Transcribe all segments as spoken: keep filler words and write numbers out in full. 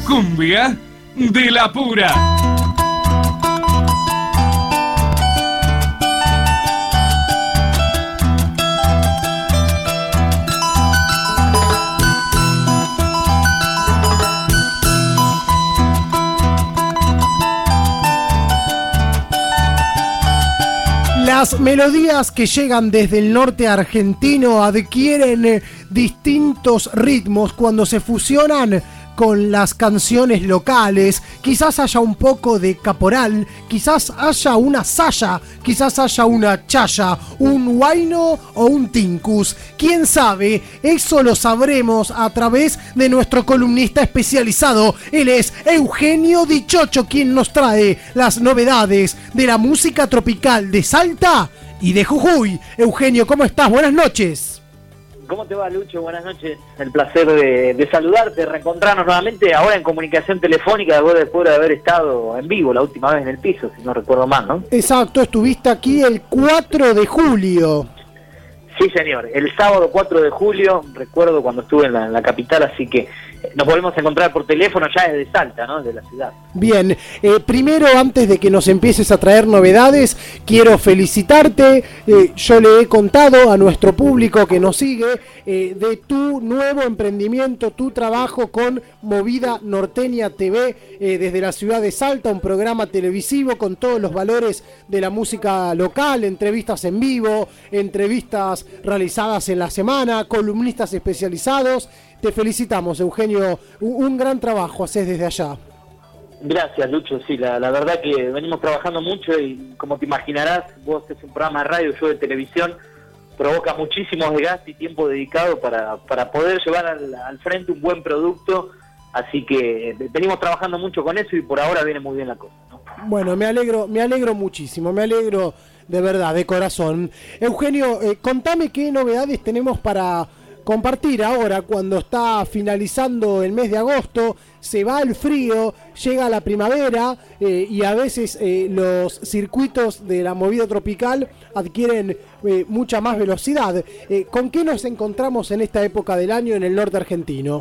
Cumbia de la pura. Las melodías que llegan desde el norte argentino adquieren eh, distintos ritmos cuando se fusionan con las canciones locales. Quizás haya un poco de caporal, quizás haya una saya, quizás haya una chaya, un huayno o un tincus. ¿Quién sabe? Eso lo sabremos a través de nuestro columnista especializado. Él es Eugenio Dichocho, quien nos trae las novedades de la música tropical de Salta y de Jujuy. Eugenio, ¿cómo estás? Buenas noches. ¿Cómo te va, Lucho? Buenas noches. El placer de, de saludarte, de reencontrarnos nuevamente, ahora en comunicación telefónica, después de haber estado en vivo la última vez en el piso, si no recuerdo mal, ¿no? Exacto, estuviste aquí el cuatro de julio. Sí, señor, el sábado cuatro de julio, recuerdo cuando estuve en la, en la capital, así que nos volvemos a encontrar por teléfono ya desde Salta, ¿no? De la ciudad. Bien, eh, primero, antes de que nos empieces a traer novedades, quiero felicitarte. Eh, yo le he contado a nuestro público que nos sigue eh, de tu nuevo emprendimiento, tu trabajo con Movida Norteña T V eh, desde la ciudad de Salta, un programa televisivo con todos los valores de la música local, entrevistas en vivo, entrevistas realizadas en la semana, columnistas especializados. Te felicitamos, Eugenio, un, un gran trabajo haces desde allá. Gracias, Lucho, sí, la, la verdad que venimos trabajando mucho y como te imaginarás, vos es un programa de radio, yo de televisión, provoca muchísimo desgaste y tiempo dedicado para, para poder llevar al, al frente un buen producto, así que venimos trabajando mucho con eso y por ahora viene muy bien la cosa, ¿no? Bueno, me alegro, me alegro muchísimo, me alegro de verdad, de corazón. Eugenio, eh, contame qué novedades tenemos para compartir ahora cuando está finalizando el mes de agosto, se va el frío, llega la primavera eh, y a veces eh, los circuitos de la movida tropical adquieren eh, mucha más velocidad. Eh, ¿Con qué nos encontramos en esta época del año en el norte argentino?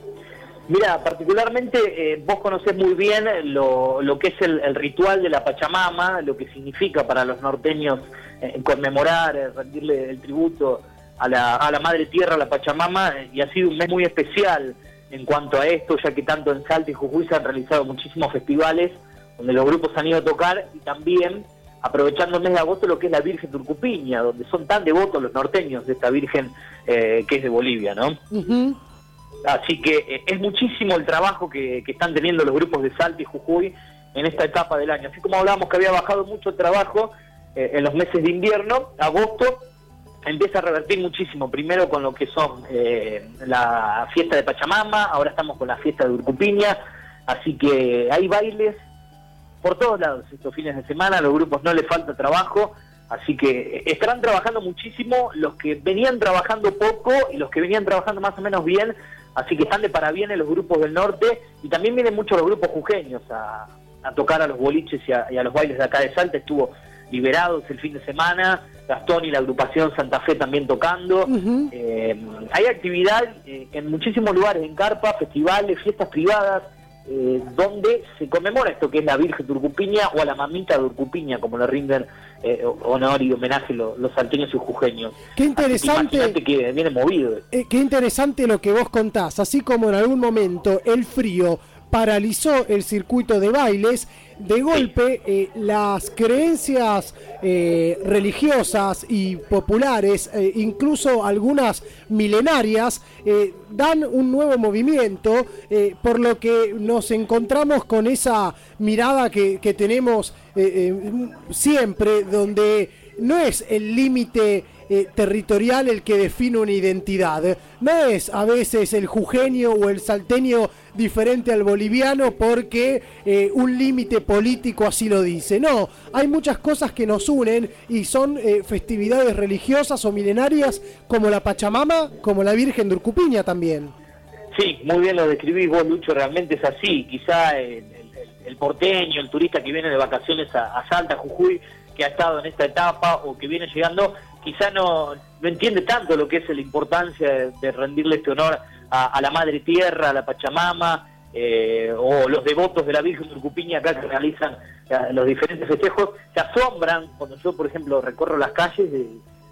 Mira, particularmente eh, vos conocés muy bien lo, lo que es el, el ritual de la Pachamama, lo que significa para los norteños eh, conmemorar, eh, rendirle el tributo a la, a la Madre Tierra, a la Pachamama, y ha sido un mes muy especial en cuanto a esto, ya que tanto en Salta y Jujuy se han realizado muchísimos festivales donde los grupos han ido a tocar, y también aprovechando el mes de agosto lo que es la Virgen de Urcupiña, donde son tan devotos los norteños de esta Virgen eh, que es de Bolivia, ¿no? Uh-huh. Así que eh, es muchísimo el trabajo que, que están teniendo los grupos de Salta y Jujuy en esta etapa del año. Así como hablábamos que había bajado mucho el trabajo eh, en los meses de invierno, agosto empieza a revertir muchísimo, primero con lo que son eh, la fiesta de Pachamama, ahora estamos con la fiesta de Urcupiña, así que hay bailes por todos lados estos fines de semana, a los grupos no les falta trabajo, así que estarán trabajando muchísimo los que venían trabajando poco y los que venían trabajando más o menos bien, así que están de parabienes los grupos del norte, y también vienen muchos los grupos jujeños a, a tocar a los boliches y a, y a los bailes de acá de Salta. Estuvo Liberados el fin de semana, Gastón y la agrupación Santa Fe también tocando. Uh-huh. Eh, hay actividad eh, en muchísimos lugares, en carpa, festivales, fiestas privadas, eh, donde se conmemora esto que es la Virgen de Urcupiña o a la mamita de Urcupiña, como le rinden eh, honor y homenaje los, los salteños y jujeños. Qué interesante. Imagínate que viene movido. Eh, qué interesante lo que vos contás, así como en algún momento el frío paralizó el circuito de bailes, de golpe eh, las creencias eh, religiosas y populares, eh, incluso algunas milenarias, eh, dan un nuevo movimiento, eh, por lo que nos encontramos con esa mirada que, que tenemos eh, eh, siempre, donde no es el límite eh, territorial el que define una identidad, no es a veces el jujeño o el salteño diferente al boliviano porque eh, un límite político así lo dice. No, hay muchas cosas que nos unen y son eh, festividades religiosas o milenarias como la Pachamama, como la Virgen de Urcupiña también. Sí, muy bien lo describís vos, Lucho, realmente es así. Quizá el, el, el porteño, el turista que viene de vacaciones a, a Salta, Jujuy, que ha estado en esta etapa o que viene llegando, quizá no, no entiende tanto lo que es la importancia de, de rendirle este honor a, a la Madre Tierra, a la Pachamama, eh, o los devotos de la Virgen de Urcupiña acá que realizan eh, los diferentes festejos, se asombran cuando yo, por ejemplo, recorro las calles de,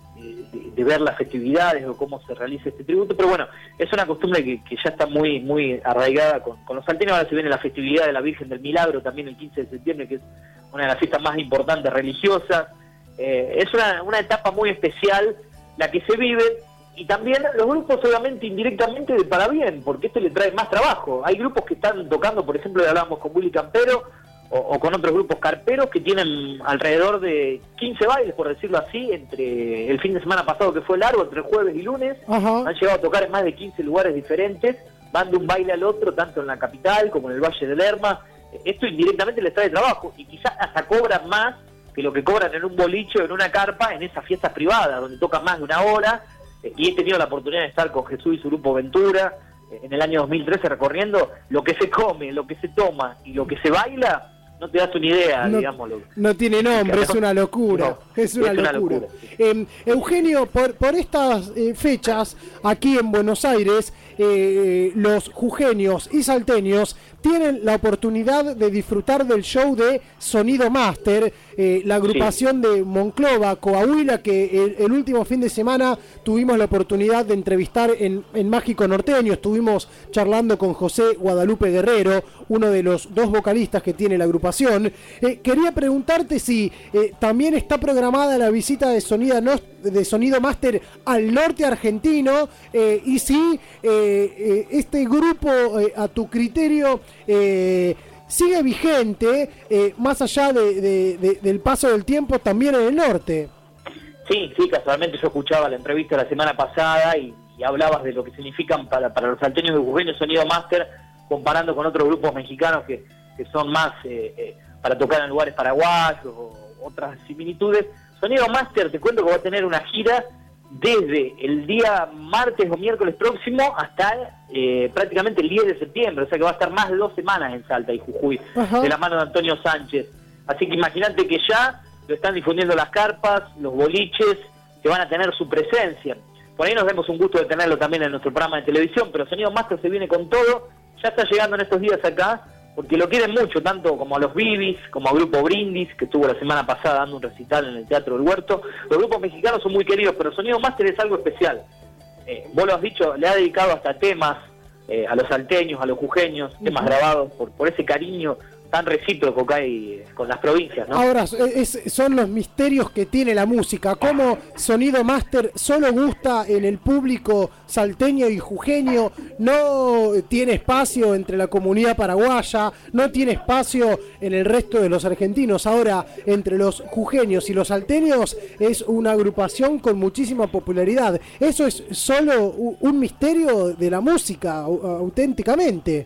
de, de ver las festividades o cómo se realiza este tributo, pero bueno, es una costumbre que, que ya está muy muy arraigada con, con los salteños. Ahora se viene la festividad de la Virgen del Milagro también el quince de septiembre, que es una de las fiestas más importantes religiosas. Eh, es una, una etapa muy especial la que se vive, y también los grupos obviamente indirectamente de para bien, porque esto le trae más trabajo. Hay grupos que están tocando, por ejemplo, hablábamos con Willy Campero o, o con otros grupos carperos que tienen alrededor de quince bailes, por decirlo así, entre el fin de semana pasado que fue largo, entre jueves y lunes. Ajá. Han llegado a tocar en más de quince lugares diferentes, van de un baile al otro, tanto en la capital como en el Valle del Lerma. Esto indirectamente les trae trabajo y quizás hasta cobran más que lo que cobran en un boliche o en una carpa en esas fiestas privadas, donde tocan más de una hora. Y he tenido la oportunidad de estar con Jesús y su grupo Ventura en el año dos mil trece recorriendo lo que se come, lo que se toma y lo que se baila. No te das una idea, no, digamos. Lo, no tiene nombre, es una locura. No, es una es una locura. locura, sí. eh, Eugenio, por, por estas eh, fechas, aquí en Buenos Aires, eh, los jujeños y salteños tienen la oportunidad de disfrutar del show de Sonido Master, eh, la agrupación sí. de Monclova, Coahuila, que el, el último fin de semana tuvimos la oportunidad de entrevistar en, en Mágico Norteño. Estuvimos charlando con José Guadalupe Guerrero, uno de los dos vocalistas que tiene la agrupación. Eh, quería preguntarte si eh, también está programada la visita de Sonido, de Sonido Master al norte argentino, eh, y si eh, eh, este grupo, eh, a tu criterio, eh, sigue vigente eh, más allá de, de, de, del paso del tiempo también en el norte. Sí, sí, casualmente yo escuchaba la entrevista la semana pasada y, y hablabas de lo que significan para, para los salteños de jujeños Sonido Master, comparando con otros grupos mexicanos que, que son más eh, eh, para tocar en lugares paraguayos o otras similitudes. Sonido Master, te cuento que va a tener una gira desde el día martes o miércoles próximo hasta eh, prácticamente el diez de septiembre, o sea que va a estar más de dos semanas en Salta y Jujuy, Ajá. de la mano de Antonio Sánchez. Así que imagínate que ya lo están difundiendo las carpas, los boliches, que van a tener su presencia. Por ahí nos demos un gusto de tenerlo también en nuestro programa de televisión, pero Sonido Master se viene con todo, ya está llegando en estos días acá, porque lo quieren mucho, tanto como a los Bibis, como a Grupo Brindis, que estuvo la semana pasada dando un recital en el Teatro del Huerto. Los grupos mexicanos son muy queridos, pero Sonido Master es algo especial. Eh, vos lo has dicho, le ha dedicado hasta temas eh, a los salteños, a los jujeños, uh-huh. temas grabados por, por ese cariño tan recíproco que hay con las provincias, ¿no? Ahora, es, son los misterios que tiene la música, cómo Sonido Master solo gusta en el público salteño y jujeño, no tiene espacio entre la comunidad paraguaya, no tiene espacio en el resto de los argentinos. Ahora, entre los jujeños y los salteños es una agrupación con muchísima popularidad. Eso es solo un misterio de la música, auténticamente.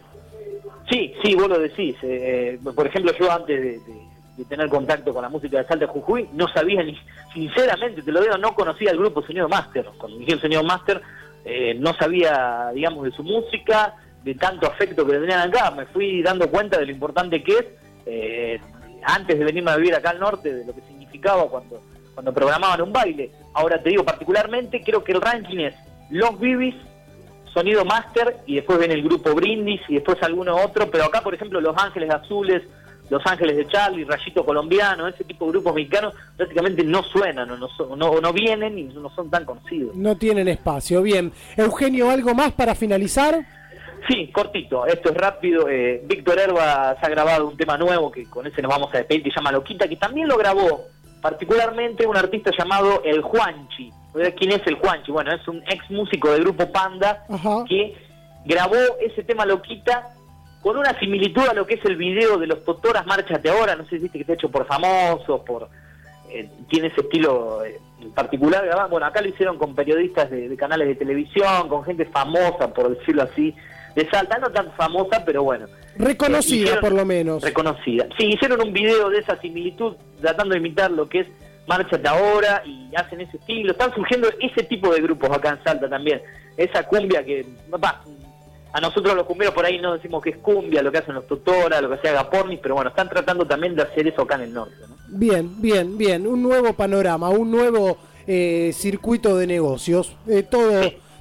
Sí, sí, vos lo decís. Eh, por ejemplo, yo antes de, de, de tener contacto con la música de Salta Jujuy, no sabía ni, sinceramente, te lo digo, no conocía el grupo Sonido Master. Cuando dije Sonido Master, eh, no sabía, digamos, de su música, de tanto afecto que le tenían acá. Me fui dando cuenta de lo importante que es, eh, antes de venirme a vivir acá al norte, de lo que significaba cuando, cuando programaban un baile. Ahora te digo, particularmente, creo que el ranking es Los Bibis, Sonido Master, y después viene el grupo Brindis, y después alguno otro, pero acá, por ejemplo, Los Ángeles Azules, Los Ángeles de Charlie, Rayito Colombiano, ese tipo de grupos mexicanos prácticamente no suenan, o no, son, no, no vienen y no son tan conocidos. No tienen espacio, bien. Eugenio, ¿algo más para finalizar? Sí, cortito, esto es rápido. eh, Víctor Herba se ha grabado un tema nuevo, que con ese nos vamos a despedir, que se llama Loquita, que también lo grabó particularmente un artista llamado El Juanchi. ¿Quién es el Juanchi? Bueno, es un ex músico del grupo Panda, Ajá. que grabó ese tema Loquita con una similitud a lo que es el video de los Totoras Márchate Ahora. No sé si viste que está hecho por famosos, por eh, tiene ese estilo eh, en particular. Bueno, acá lo hicieron con periodistas de, de canales de televisión, con gente famosa, por decirlo así, de Salta, no tan famosa, pero bueno. Reconocida, eh, hicieron, por lo menos. Reconocida. Sí, hicieron un video de esa similitud, tratando de imitar lo que es Márchate Ahora, y hacen ese estilo. Están surgiendo ese tipo de grupos acá en Salta también. Esa cumbia que, bah, a nosotros los cumbieros por ahí no decimos que es cumbia, lo que hacen los Totora, lo que hace Agapornis, pero bueno, están tratando también de hacer eso acá en el norte, ¿no? Bien, bien, bien. Un nuevo panorama, un nuevo eh, circuito de negocios. Eh, todo, sí.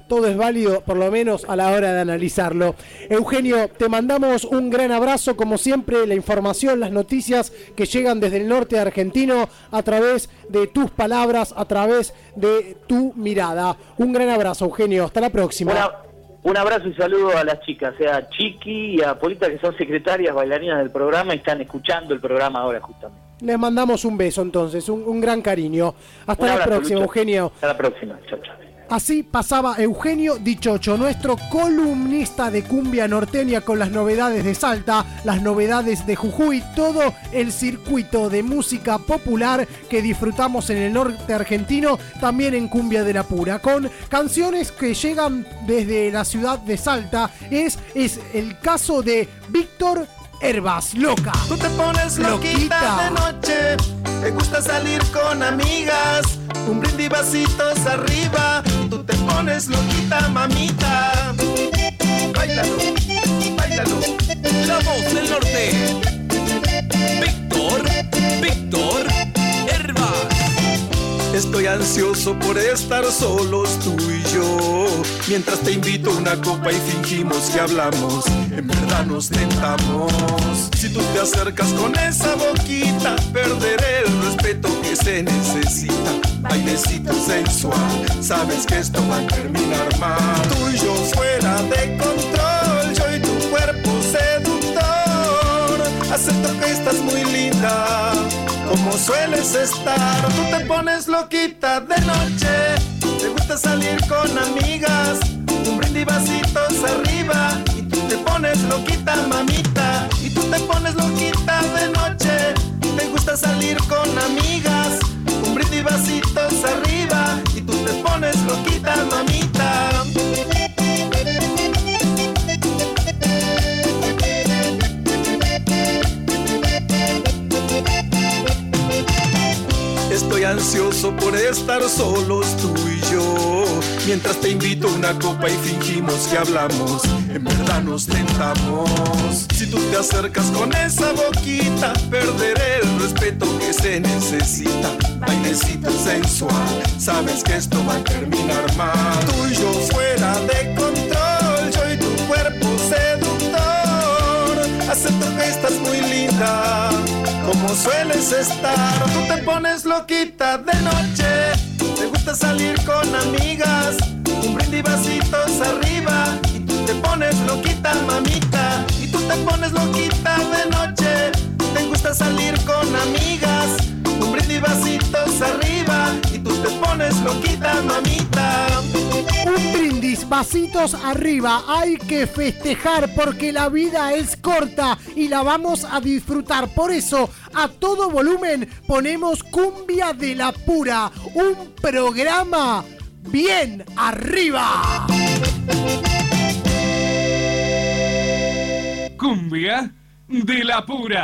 todo es válido, por lo menos a la hora de analizarlo. Eugenio, te mandamos un gran abrazo, como siempre, la información, las noticias que llegan desde el norte argentino a través de tus palabras, a través de tu mirada. Un gran abrazo, Eugenio, hasta la próxima. Una, un abrazo y saludo a las chicas, a Chiqui y a Polita, que son secretarias, bailarinas del programa y están escuchando el programa ahora justamente. Les mandamos un beso entonces, un, un gran cariño. Hasta Un la abrazo, próxima, Lucho. Eugenio. Hasta la próxima, chao, chao. Así pasaba Eugenio Dichocho, nuestro columnista de cumbia norteña, con las novedades de Salta, las novedades de Jujuy, todo el circuito de música popular que disfrutamos en el norte argentino, también en Cumbia de la Pura, con canciones que llegan desde la ciudad de Salta. Es, es el caso de Víctor Herbas, Loca. Tú te pones loquita, Loquita. de noche, te gusta salir con amigas, un brindis vasitos arriba, tú te pones loquita, mamita. Báilalo, báilalo. La voz del norte. Víctor, Víctor Herbas. Estoy ansioso por estar solos tú y yo, mientras te invito a una copa y fingimos que hablamos, en verdad nos tentamos. Si tú te acercas con esa boquita, perderé el respeto que se necesita. Bailecito sensual, sabes que esto va a terminar mal. Tú y yo fuera de control, yo y tu cuerpo seductor. Acepto que estás muy linda, como sueles estar. Tú te pones loquita de noche, te gusta salir con amigas, un brindis vasitos arriba, y tú te pones loquita, mamita. Y tú te pones loquita de noche, te gusta salir con amigas, un brindis vasitos arriba, y tú te pones loquita, mamita. Estoy ansioso por estar solos tú y yo, mientras te invito a una copa y fingimos que hablamos, en verdad nos tentamos. Si tú te acercas con esa boquita, perderé el respeto que se necesita. Bailecito sensual, sabes que esto va a terminar mal. Tú y yo fuera de control, yo y tu cuerpo seductor. Acepto que estás muy linda, como sueles estar. Tú te pones loquita de noche, te gusta salir con amigas, un brindis vasitos arriba, y tú te pones loquita, mamita. Y tú te pones loquita de noche, te gusta salir con amigas, un brindis vasitos arriba, y tú te pones loquita, mamita. Un brindis, vasitos arriba, hay que festejar porque la vida es corta y la vamos a disfrutar. Por eso, a todo volumen ponemos Cumbia de la Pura, un programa bien arriba. Cumbia de la Pura.